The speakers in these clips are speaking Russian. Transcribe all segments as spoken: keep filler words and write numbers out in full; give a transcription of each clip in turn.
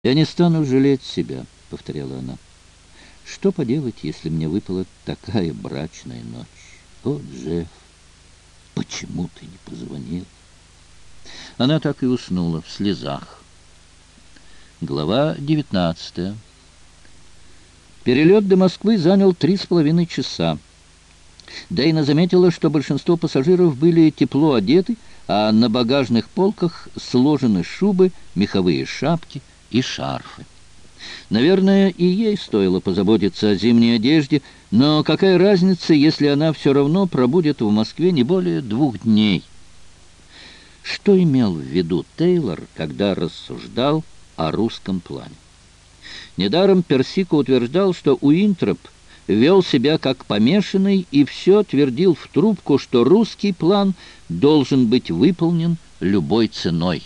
«Я не стану жалеть себя», — повторяла она. «Что поделать, если мне выпала такая брачная ночь? О, Джефф, почему ты не позвонил?» Она так и уснула в слезах. Глава девятнадцатая. Перелет до Москвы занял три с половиной часа. Дейна заметила, что большинство пассажиров были тепло одеты, а на багажных полках сложены шубы, меховые шапки и шарфы. Наверное, и ей стоило позаботиться о зимней одежде, но какая разница, если она все равно пробудет в Москве не более двух дней? Что имел в виду Тейлор, когда рассуждал о русском плане? Недаром Персико утверждал, что Уинтроп вел себя как помешанный и все твердил в трубку, что русский план должен быть выполнен любой ценой.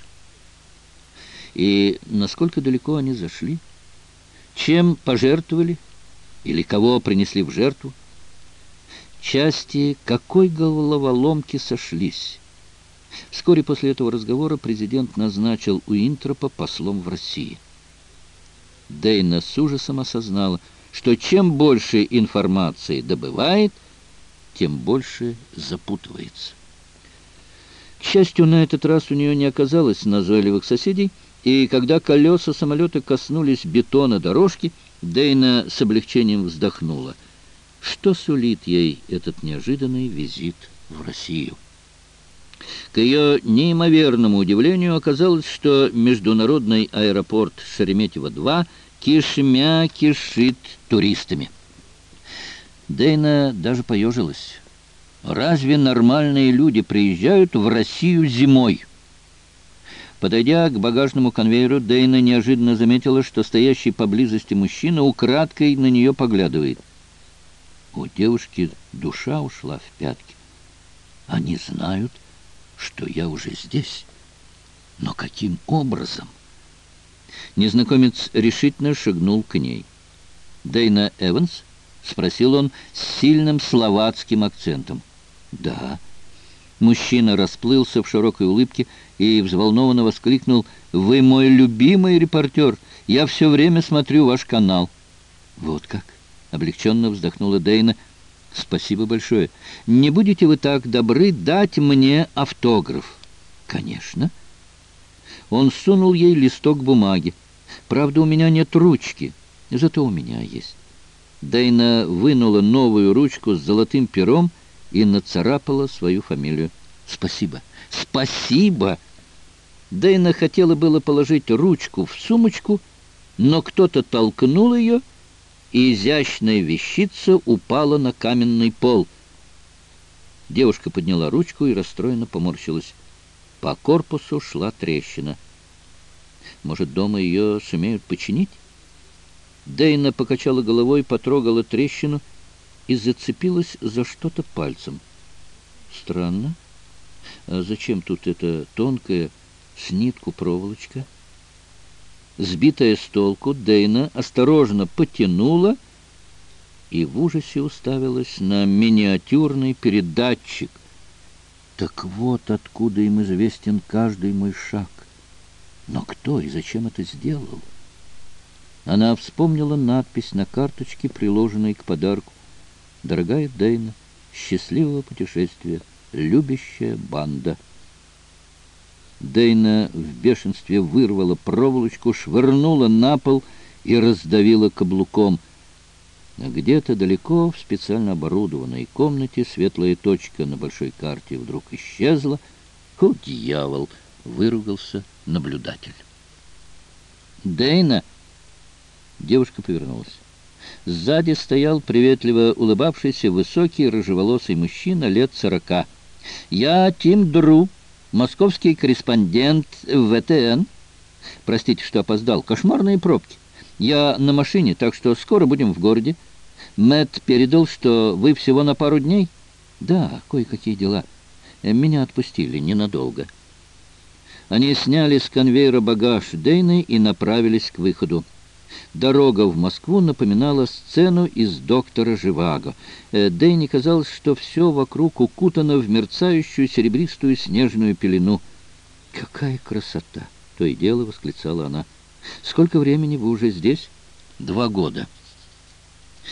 И насколько далеко они зашли? Чем пожертвовали? Или кого принесли в жертву? Части какой головоломки сошлись? Вскоре после этого разговора президент назначил Уинтропа послом в России. Дейна с ужасом осознала, что чем больше информации добывает, тем больше запутывается. К счастью, на этот раз у нее не оказалось назойливых соседей, и когда колеса самолета коснулись бетона дорожки, Дейна с облегчением вздохнула. Что сулит ей этот неожиданный визит в Россию? К ее неимоверному удивлению оказалось, что международный аэропорт Шереметьево-два кишмя кишит туристами. Дейна даже поежилась. Разве нормальные люди приезжают в Россию зимой? Подойдя к багажному конвейеру, Дейна неожиданно заметила, что стоящий поблизости мужчина украдкой на нее поглядывает. У девушки душа ушла в пятки. Они знают, что я уже здесь. Но каким образом? Незнакомец решительно шагнул к ней. «Дейна Эванс?» — спросил он с сильным словацким акцентом. «Да». Мужчина расплылся в широкой улыбке и взволнованно воскликнул: «Вы мой любимый репортер! Я все время смотрю ваш канал». «Вот как!» — облегченно вздохнула Дейна. «Спасибо большое. Не будете вы так добры дать мне автограф?» «Конечно». Он сунул ей листок бумаги. «Правда, у меня нет ручки, зато у меня есть». Дейна вынула новую ручку с золотым пером и нацарапала свою фамилию. «Спасибо! Спасибо!» Дейна хотела было положить ручку в сумочку, но кто-то толкнул ее, и изящная вещица упала на каменный пол. Девушка подняла ручку и расстроенно поморщилась. По корпусу шла трещина. Может, дома ее сумеют починить? Дейна покачала головой, потрогала трещину и зацепилась за что-то пальцем. Странно. А зачем тут эта тонкая с нитку проволочка? Сбитая с толку, Дейна осторожно потянула и в ужасе уставилась на миниатюрный передатчик. Так вот откуда им известен каждый мой шаг. Но кто и зачем это сделал? Она вспомнила надпись на карточке, приложенной к подарку. «Дорогая Дейна, счастливого путешествия, любящая банда». Дейна в бешенстве вырвала проволочку, швырнула на пол и раздавила каблуком. А где-то далеко в специально оборудованной комнате светлая точка на большой карте вдруг исчезла. «О, дьявол!» — выругался наблюдатель. «Дейна!» Девушка повернулась. Сзади стоял приветливо улыбавшийся высокий рыжеволосый мужчина лет сорока. «Я Тим Дру, московский корреспондент в вэ тэ эн. Простите, что опоздал. Кошмарные пробки. Я на машине, так что скоро будем в городе. Мэтт передал, что вы всего на пару дней?» «Да, кое-какие дела. Меня отпустили ненадолго». Они сняли с конвейера багаж Дейны и направились к выходу. Дорога в Москву напоминала сцену из «Доктора Живаго». Дейне казалось, что все вокруг укутано в мерцающую серебристую снежную пелену. «Какая красота!» — то и дело восклицала она. «Сколько времени вы уже здесь?» «Два года».